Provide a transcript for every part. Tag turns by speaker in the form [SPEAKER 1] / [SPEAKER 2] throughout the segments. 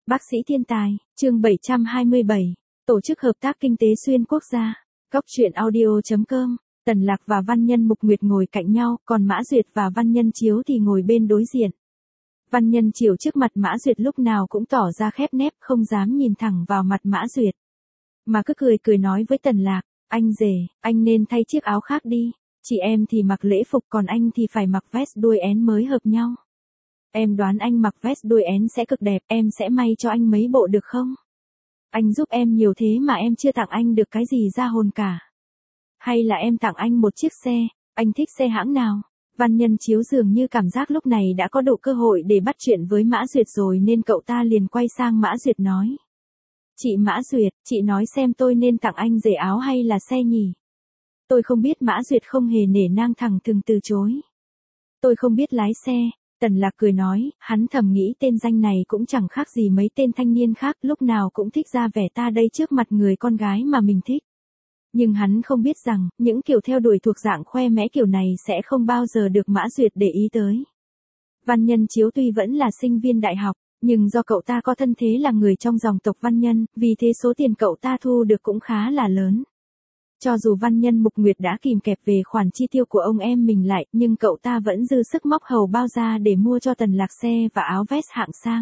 [SPEAKER 1] Bác sĩ thiên tài, chương 727, Tổ chức Hợp tác Kinh tế Xuyên Quốc gia. Góc truyện audio.com, Tần Lạc và Văn Nhân Mục Nguyệt ngồi cạnh nhau, còn Mã Duyệt và Văn Nhân Chiếu thì ngồi bên đối diện. Văn Nhân Chiếu trước mặt Mã Duyệt lúc nào cũng tỏ ra khép nép, không dám nhìn thẳng vào mặt Mã Duyệt. Mà cứ cười nói với Tần Lạc, anh rể, anh nên thay chiếc áo khác đi, chị em thì mặc lễ phục còn anh thì phải mặc vest đuôi én mới hợp nhau. Em đoán anh mặc vest đuôi én sẽ cực đẹp, em sẽ may cho anh mấy bộ được không? Anh giúp em nhiều thế mà em chưa tặng anh được cái gì ra hồn cả. Hay là em tặng anh một chiếc xe, anh thích xe hãng nào? Văn Nhân Chiếu dường như cảm giác lúc này đã có đủ cơ hội để bắt chuyện với Mã Duyệt rồi nên cậu ta liền quay sang Mã Duyệt nói. Chị Mã Duyệt, chị nói xem tôi nên tặng anh giày áo hay là xe nhỉ? Tôi không biết. Mã Duyệt không hề nể nang thẳng thừng từ chối. Tôi không biết lái xe. Tần Lạc cười nói, hắn thầm nghĩ tên danh này cũng chẳng khác gì mấy tên thanh niên khác, lúc nào cũng thích ra vẻ ta đây trước mặt người con gái mà mình thích. Nhưng hắn không biết rằng, những kiểu theo đuổi thuộc dạng khoe mẽ kiểu này sẽ không bao giờ được Mã Duyệt để ý tới. Văn Nhân Chiếu tuy vẫn là sinh viên đại học, nhưng do cậu ta có thân thế là người trong dòng tộc Văn Nhân, vì thế số tiền cậu ta thu được cũng khá là lớn. Cho dù Văn Nhân Mục Nguyệt đã kìm kẹp về khoản chi tiêu của ông em mình lại, nhưng cậu ta vẫn dư sức móc hầu bao ra để mua cho Tần Lạc xe và áo vest hạng sang.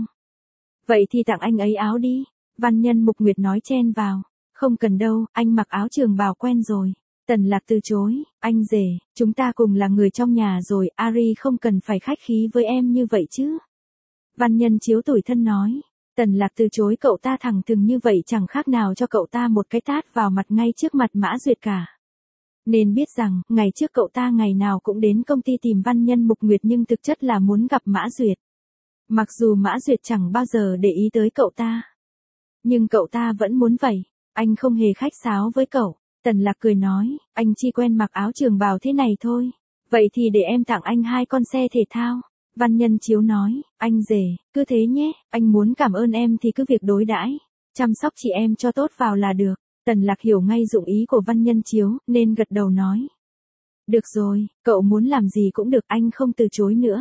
[SPEAKER 1] Vậy thì tặng anh ấy áo đi, Văn Nhân Mục Nguyệt nói chen vào. Không cần đâu, anh mặc áo trường bào quen rồi. Tần Lạc từ chối, anh rể, chúng ta cùng là người trong nhà rồi, Ari không cần phải khách khí với em như vậy chứ. Văn Nhân Chiếu tủi thân nói. Tần Lạc từ chối cậu ta thẳng thừng như vậy chẳng khác nào cho cậu ta một cái tát vào mặt ngay trước mặt Mã Duyệt cả. Nên biết rằng, ngày trước cậu ta ngày nào cũng đến công ty tìm Văn Nhân Mục Nguyệt nhưng thực chất là muốn gặp Mã Duyệt. Mặc dù Mã Duyệt chẳng bao giờ để ý tới cậu ta. Nhưng cậu ta vẫn muốn vậy, anh không hề khách sáo với cậu. Tần Lạc cười nói, anh chỉ quen mặc áo trường bào thế này thôi. Vậy thì để em tặng anh 2 con xe thể thao. Văn Nhân Chiếu nói, anh rể, cứ thế nhé, anh muốn cảm ơn em thì cứ việc đối đãi, chăm sóc chị em cho tốt vào là được. Tần Lạc hiểu ngay dụng ý của Văn Nhân Chiếu, nên gật đầu nói. Được rồi, cậu muốn làm gì cũng được, anh không từ chối nữa.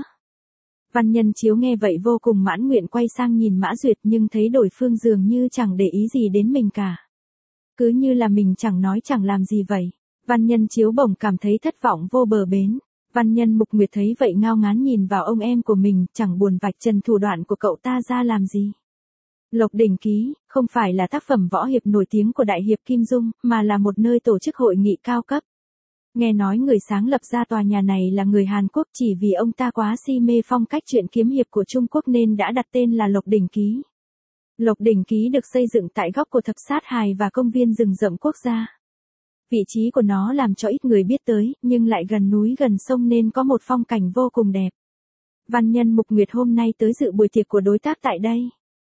[SPEAKER 1] Văn Nhân Chiếu nghe vậy vô cùng mãn nguyện quay sang nhìn Mã Duyệt nhưng thấy đối phương dường như chẳng để ý gì đến mình cả. Cứ như là mình chẳng nói chẳng làm gì vậy. Văn Nhân Chiếu bỗng cảm thấy thất vọng vô bờ bến. Văn Nhân Mục Nguyệt thấy vậy ngao ngán nhìn vào ông em của mình, chẳng buồn vạch trần thủ đoạn của cậu ta ra làm gì. Lộc Đỉnh Ký, không phải là tác phẩm võ hiệp nổi tiếng của đại hiệp Kim Dung, mà là một nơi tổ chức hội nghị cao cấp. Nghe nói người sáng lập ra tòa nhà này là người Hàn Quốc, chỉ vì ông ta quá si mê phong cách truyện kiếm hiệp của Trung Quốc nên đã đặt tên là Lộc Đỉnh Ký. Lộc Đỉnh Ký được xây dựng tại góc của Thập Sát Hài và công viên rừng rậm quốc gia. Vị trí của nó làm cho ít người biết tới, nhưng lại gần núi gần sông nên có một phong cảnh vô cùng đẹp. Văn Nhân Mục Nguyệt hôm nay tới dự buổi tiệc của đối tác tại đây.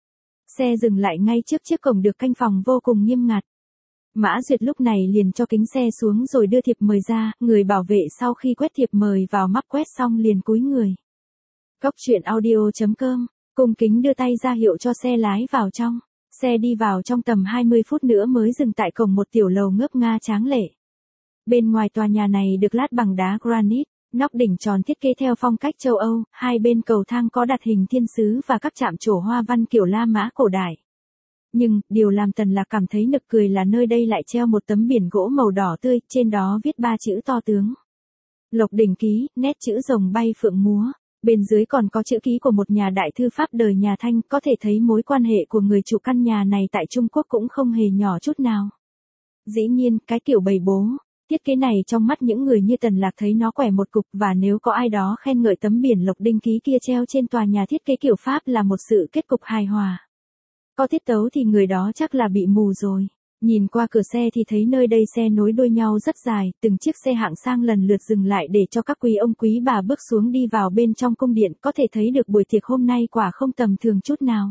[SPEAKER 1] Xe dừng lại ngay trước chiếc cổng được canh phòng vô cùng nghiêm ngặt. Mã Duyệt lúc này liền cho kính xe xuống rồi đưa thiệp mời ra, người bảo vệ sau khi quét thiệp mời vào mắt quét xong liền cúi người. Góc truyện audio.com, cung kính đưa tay ra hiệu cho xe lái vào trong. Xe đi vào trong tầm 20 phút nữa mới dừng tại cổng một tiểu lầu ngớp nga tráng lệ. Bên ngoài tòa nhà này được lát bằng đá granite, nóc đỉnh tròn thiết kế theo phong cách châu Âu, hai bên cầu thang có đặt hình thiên sứ và các chạm trổ hoa văn kiểu La Mã cổ đại. Nhưng, điều làm Tần Lạc cảm thấy nực cười là nơi đây lại treo một tấm biển gỗ màu đỏ tươi, trên đó viết 3 chữ to tướng. Lộc Đỉnh Ký, nét chữ rồng bay phượng múa. Bên dưới còn có chữ ký của một nhà đại thư pháp đời nhà Thanh, có thể thấy mối quan hệ của người chủ căn nhà này tại Trung Quốc cũng không hề nhỏ chút nào. Dĩ nhiên, cái kiểu bày bố, thiết kế này trong mắt những người như Tần Lạc thấy nó quẻ một cục và nếu có ai đó khen ngợi tấm biển Lộc Đỉnh Ký kia treo trên tòa nhà thiết kế kiểu Pháp là một sự kết cục hài hòa. Có tiết tấu thì người đó chắc là bị mù rồi. Nhìn qua cửa xe thì thấy nơi đây xe nối đuôi nhau rất dài, từng chiếc xe hạng sang lần lượt dừng lại để cho các quý ông quý bà bước xuống đi vào bên trong cung điện, có thể thấy được buổi tiệc hôm nay quả không tầm thường chút nào.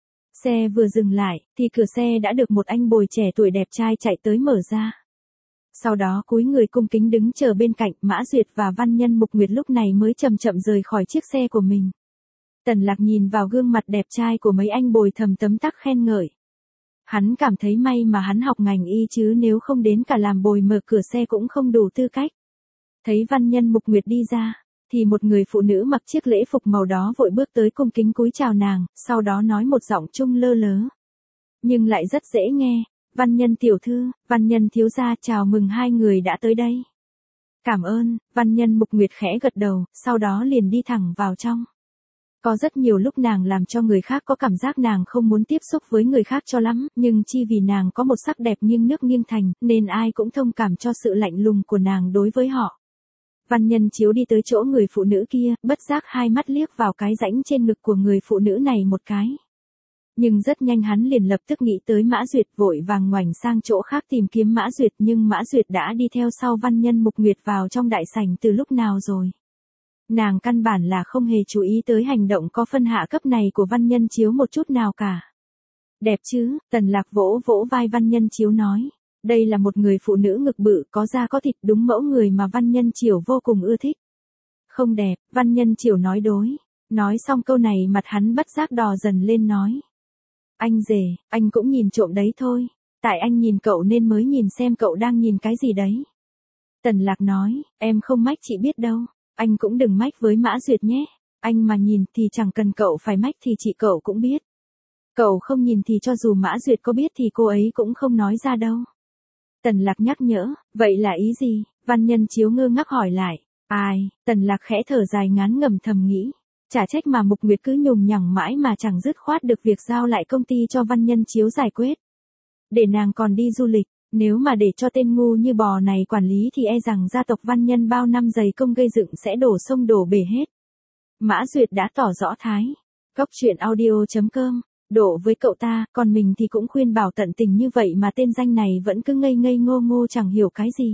[SPEAKER 1] Xe vừa dừng lại, thì cửa xe đã được một anh bồi trẻ tuổi đẹp trai chạy tới mở ra. Sau đó cúi người cung kính đứng chờ bên cạnh. Mã Duyệt và Văn Nhân Mục Nguyệt lúc này mới chậm chậm rời khỏi chiếc xe của mình. Tần Lạc nhìn vào gương mặt đẹp trai của mấy anh bồi thầm tấm tắc khen ngợi. Hắn cảm thấy may mà hắn học ngành y chứ nếu không đến cả làm bồi mở cửa xe cũng không đủ tư cách. Thấy Văn Nhân Mục Nguyệt đi ra, thì một người phụ nữ mặc chiếc lễ phục màu đó vội bước tới cung kính cúi chào nàng, sau đó nói một giọng trung lơ lớ. Nhưng lại rất dễ nghe, Văn Nhân tiểu thư, Văn Nhân thiếu gia chào mừng hai người đã tới đây. Cảm ơn, Văn Nhân Mục Nguyệt khẽ gật đầu, sau đó liền đi thẳng vào trong. Có rất nhiều lúc nàng làm cho người khác có cảm giác nàng không muốn tiếp xúc với người khác cho lắm, nhưng chi vì nàng có một sắc đẹp nghiêng nước nghiêng thành, nên ai cũng thông cảm cho sự lạnh lùng của nàng đối với họ. Văn Nhân Chiếu đi tới chỗ người phụ nữ kia, bất giác hai mắt liếc vào cái rãnh trên ngực của người phụ nữ này một cái. Nhưng rất nhanh hắn liền lập tức nghĩ tới Mã Duyệt, vội vàng ngoảnh sang chỗ khác tìm kiếm Mã Duyệt, nhưng Mã Duyệt đã đi theo sau Văn Nhân Mục Nguyệt vào trong đại sảnh từ lúc nào rồi. Nàng căn bản là không hề chú ý tới hành động có phân hạ cấp này của Văn Nhân Chiếu một chút nào cả. Đẹp chứ, Tần Lạc vỗ vỗ vai Văn Nhân Chiếu nói. Đây là một người phụ nữ ngực bự, có da có thịt, đúng mẫu người mà Văn Nhân Chiểu vô cùng ưa thích. Không đẹp, Văn Nhân Chiểu nói đối. Nói xong câu này mặt hắn bất giác đỏ dần lên nói. Anh rể, anh cũng nhìn trộm đấy thôi. Tại anh nhìn cậu nên mới nhìn xem cậu đang nhìn cái gì đấy. Tần Lạc nói, em không mách chị biết đâu. Anh cũng đừng mách với Mã Duyệt nhé. Anh mà nhìn thì chẳng cần cậu phải mách thì chị cậu cũng biết. Cậu không nhìn thì cho dù Mã Duyệt có biết thì cô ấy cũng không nói ra đâu. Tần Lạc nhắc nhở, vậy là ý gì? Văn Nhân Chiếu ngơ ngác hỏi lại. Ai? Tần Lạc khẽ thở dài ngán ngẩm thầm nghĩ. Chả trách mà Mục Nguyệt cứ nhùng nhằng mãi mà chẳng dứt khoát được việc giao lại công ty cho Văn Nhân Chiếu giải quyết. Để nàng còn đi du lịch, nếu mà để cho tên ngu như bò này quản lý thì e rằng gia tộc Văn Nhân bao năm dày công gây dựng sẽ đổ sông đổ bể hết. Mã Duyệt đã tỏ rõ thái. Góc truyện audio.com Độ với cậu ta, còn mình thì cũng khuyên bảo tận tình như vậy mà tên danh này vẫn cứ ngây ngây ngô ngô chẳng hiểu cái gì.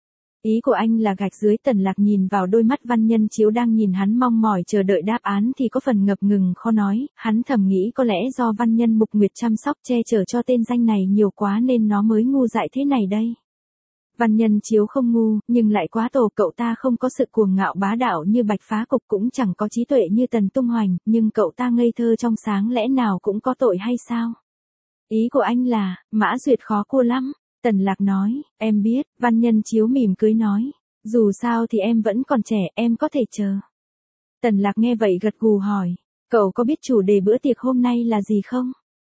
[SPEAKER 1] Ý của anh là gạch dưới. Tần Lạc nhìn vào đôi mắt Văn Nhân Chiếu đang nhìn hắn mong mỏi chờ đợi đáp án thì có phần ngập ngừng khó nói, hắn thầm nghĩ có lẽ do Văn Nhân Mục Nguyệt chăm sóc che chở cho tên danh này nhiều quá nên nó mới ngu dại thế này đây. Văn Nhân Chiếu không ngu, nhưng lại quá tổ, cậu ta không có sự cuồng ngạo bá đạo như Bạch Phá Cục, cũng chẳng có trí tuệ như Tần Tung Hoành, nhưng cậu ta ngây thơ trong sáng, lẽ nào cũng có tội hay sao? Ý của anh là, Mã Duyệt khó cua lắm. Tần Lạc nói, em biết. Văn Nhân Chiếu mỉm cười nói, dù sao thì em vẫn còn trẻ, em có thể chờ. Tần Lạc nghe vậy gật gù hỏi, cậu có biết chủ đề bữa tiệc hôm nay là gì không?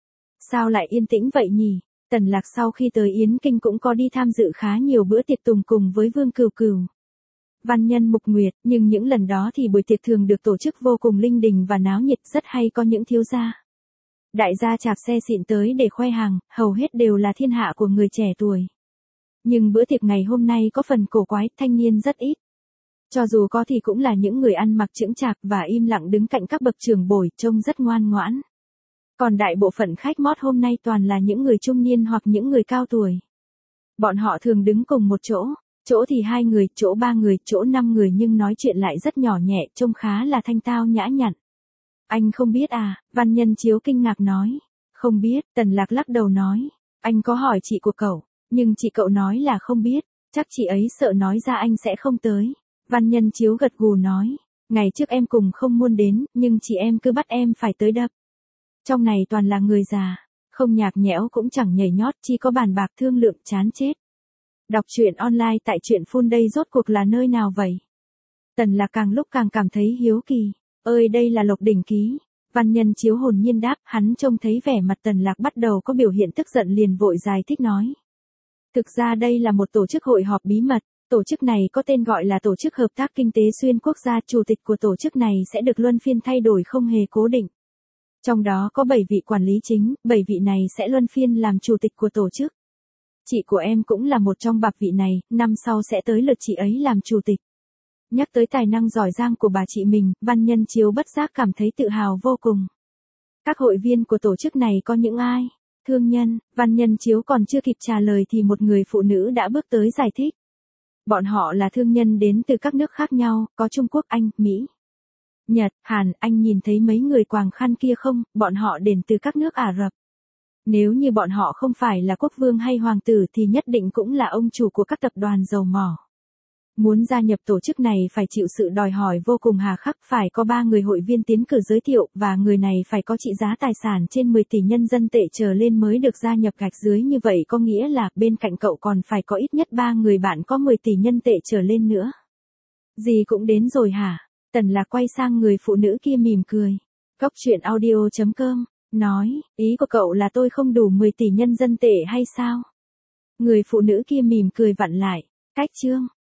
[SPEAKER 1] Sao lại yên tĩnh vậy nhỉ? Tần Lạc sau khi tới Yến Kinh cũng có đi tham dự khá nhiều bữa tiệc tùng cùng với Vương Cửu Cửu, Văn Nhân Mục Nguyệt, nhưng những lần đó thì buổi tiệc thường được tổ chức vô cùng linh đình và náo nhiệt, rất hay có những thiếu gia, đại gia chạc xe xịn tới để khoe hàng, hầu hết đều là thiên hạ của người trẻ tuổi. Nhưng bữa tiệc ngày hôm nay có phần cổ quái, thanh niên rất ít. Cho dù có thì cũng là những người ăn mặc chững chạc và im lặng đứng cạnh các bậc trưởng bối, trông rất ngoan ngoãn. Còn đại bộ phận khách mót hôm nay toàn là những người trung niên hoặc những người cao tuổi. Bọn họ thường đứng cùng một chỗ, chỗ thì 2 người, chỗ 3 người, chỗ 5 người, nhưng nói chuyện lại rất nhỏ nhẹ, trông khá là thanh tao nhã nhặn. Anh không biết à? Văn Nhân Chiếu kinh ngạc nói. Không biết. Tần Lạc lắc đầu nói. Anh có hỏi chị của cậu, nhưng chị cậu nói là không biết, chắc chị ấy sợ nói ra anh sẽ không tới. Văn Nhân Chiếu gật gù nói. Ngày trước em cùng không muốn đến, nhưng chị em cứ bắt em phải tới đập. Trong này toàn là người già, không nhạc nhẽo cũng chẳng nhảy nhót, chỉ có bàn bạc thương lượng chán chết. Đọc truyện online tại truyện Full đây rốt cuộc là nơi nào vậy? Tần Lạc càng lúc càng cảm thấy hiếu kỳ. Ơi đây là Lộc Đỉnh Ký. Văn Nhân Chiếu hồn nhiên đáp, hắn trông thấy vẻ mặt Tần Lạc bắt đầu có biểu hiện tức giận liền vội giải thích nói. Thực ra đây là một tổ chức hội họp bí mật, tổ chức này có tên gọi là Tổ chức Hợp tác Kinh tế Xuyên Quốc gia, chủ tịch của tổ chức này sẽ được luân phiên thay đổi không hề cố định. Trong đó có 7 vị quản lý chính, 7 vị này sẽ luân phiên làm chủ tịch của tổ chức. Chị của em cũng là một trong 7 vị này, năm sau sẽ tới lượt chị ấy làm chủ tịch. Nhắc tới tài năng giỏi giang của bà chị mình, Văn Nhân Chiếu bất giác cảm thấy tự hào vô cùng. Các hội viên của tổ chức này có những ai? Thương nhân. Văn Nhân Chiếu còn chưa kịp trả lời thì một người phụ nữ đã bước tới giải thích. Bọn họ là thương nhân đến từ các nước khác nhau, có Trung Quốc, Anh, Mỹ, Nhật, Hàn. Anh nhìn thấy mấy người quàng khăn kia không? Bọn họ đến từ các nước Ả Rập. Nếu như bọn họ không phải là quốc vương hay hoàng tử thì nhất định cũng là ông chủ của các tập đoàn dầu mỏ. Muốn gia nhập tổ chức này phải chịu sự đòi hỏi vô cùng hà khắc, phải có 3 người hội viên tiến cử giới thiệu, và người này phải có trị giá tài sản trên 10 tỷ nhân dân tệ trở lên mới được gia nhập. Gạch dưới như vậy có nghĩa là bên cạnh cậu còn phải có ít nhất 3 người bạn có 10 tỷ nhân tệ trở lên nữa. Gì cũng đến rồi hả? Tần Lạc quay sang người phụ nữ kia mỉm cười. Cốc truyện audio.com, nói, ý của cậu là tôi không đủ 10 tỷ nhân dân tệ hay sao? Người phụ nữ kia mỉm cười vặn lại. Cách chương.